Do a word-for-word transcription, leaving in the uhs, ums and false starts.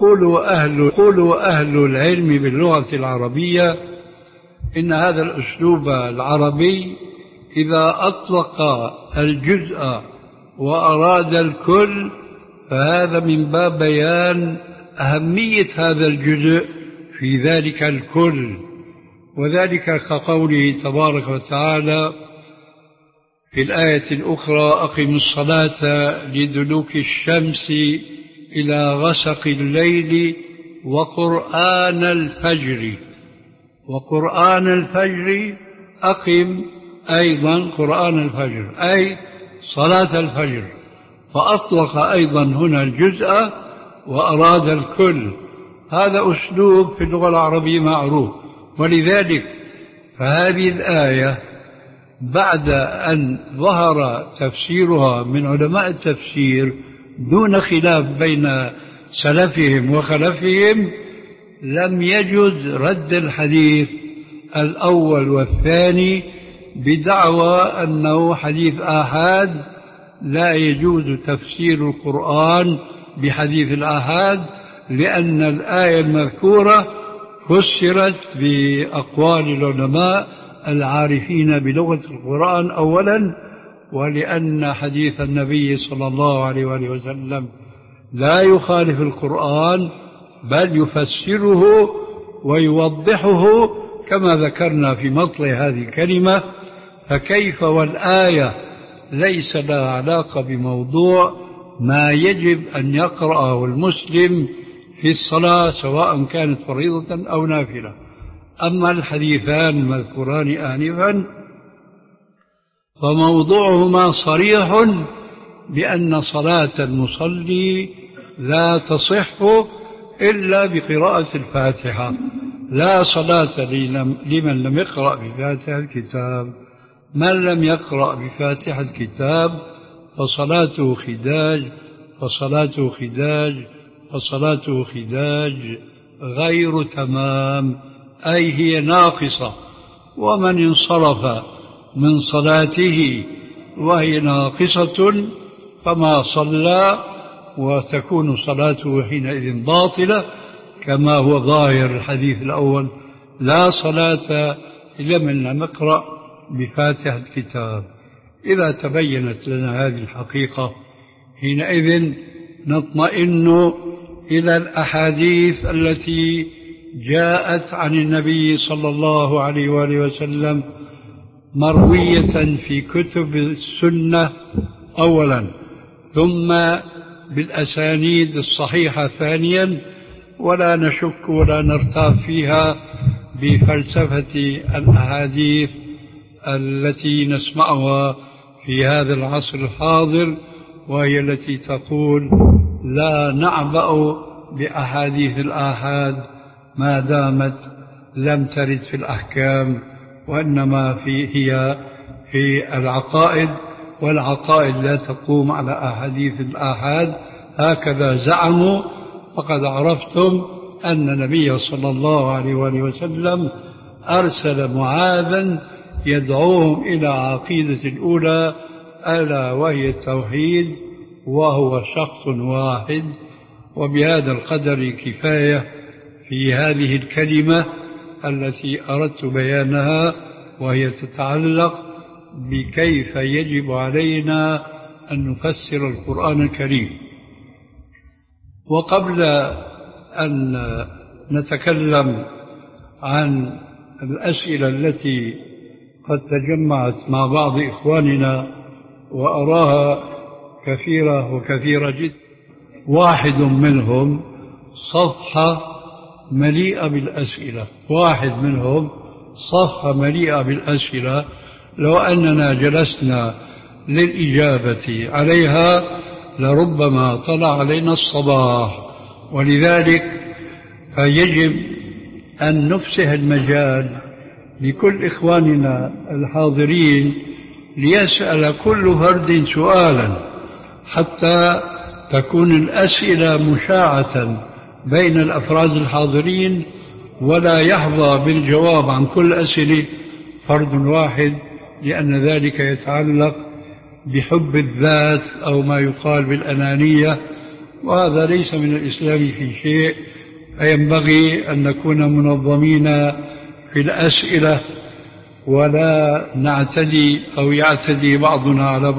يقول أهل, يقول أهل العلم باللغة العربية إن هذا الأسلوب العربي إذا أطلق الجزء وأراد الكل فهذا من باب بيان أهمية هذا الجزء في ذلك الكل، وذلك كقوله تبارك وتعالى في الآية الأخرى: أقم الصلاة لدلوك الشمس إلى غسق الليل وقرآن الفجر. وقرآن الفجر أقم أيضا قرآن الفجر أي صلاة الفجر، فأطلق أيضا هنا الجزء وأراد الكل. هذا أسلوب في اللغة العربية معروف، ولذلك فهذه الآية بعد أن ظهر تفسيرها من علماء التفسير دون خلاف بين سلفهم وخلفهم لم يجد رد الحديث الأول والثاني بدعوى أنه حديث آحاد، لا يجوز تفسير القرآن بحديث الآحاد، لأن الآية المذكورة فسرت بأقوال العلماء العارفين بلغة القرآن أولا، ولأن حديث النبي صلى الله عليه وآله وسلم لا يخالف القرآن بل يفسره ويوضحه كما ذكرنا في مطلع هذه الكلمة. فكيف والآية ليس لها علاقة بموضوع ما يجب أن يقرأه المسلم في الصلاة سواء كانت فريضة أو نافلة. أما الحديثان المذكوران آنفا فموضوعهما صريح بأن صلاة المصلي لا تصح إلا بقراءة الفاتحة، لا صلاة لمن لم يقرأ بفاتحة الكتاب. من لم يقرأ بفاتحة الكتاب فصلاته خداج فصلاته خداج فصلاته خداج غير تمام، أي هي ناقصة. ومن انصرف من صلاته وهي ناقصة فما صلى، وتكون صلاته حينئذ باطلة كما هو ظاهر الحديث الأول: لا صلاة لمن لم يقرأ بفاتحة الكتاب. إذا تبينت لنا هذه الحقيقة حينئذ نطمئن إلى الأحاديث التي جاءت عن النبي صلى الله عليه وآله وسلم مروية في كتب السنة أولا، ثم بالأسانيد الصحيحة ثانيا، ولا نشك ولا نرتاب فيها بفلسفة الأحاديث التي نسمعها في هذا العصر الحاضر، وهي التي تقول لا نعبأ بأحاديث الآحاد ما دامت لم ترد في الأحكام، وإنما في هي في العقائد، والعقائد لا تقوم على أحاديث الآحاد هكذا زعموا. فقد عرفتم أن النبي صلى الله عليه وآله وسلم أرسل معاذا يدعوهم إلى عقيدة الأولى ألا وهي التوحيد، وهو شخص واحد. وبهذا القدر كفاية في هذه الكلمة التي أردت بيانها، وهي تتعلق بكيف يجب علينا أن نفسر القرآن الكريم. وقبل أن نتكلم عن الأسئلة التي قد تجمعت مع بعض إخواننا وأراها كثيرة وكثيرة جدا، واحد منهم صفحة مليئة بالأسئلة، واحد منهم صفحة مليئة بالأسئلة لو أننا جلسنا للإجابة عليها لربما طلع علينا الصباح. ولذلك فيجب أن نفسح المجال لكل إخواننا الحاضرين ليسأل كل فرد سؤالا، حتى تكون الأسئلة مشاعة بين الأفراد الحاضرين، ولا يحظى بالجواب عن كل أسئلة فرد واحد، لأن ذلك يتعلق بحب الذات أو ما يقال بالأنانية، وهذا ليس من الإسلام في شيء، فينبغي أن نكون منظمين في الأسئلة ولا نعتدي أو يعتدي بعضنا على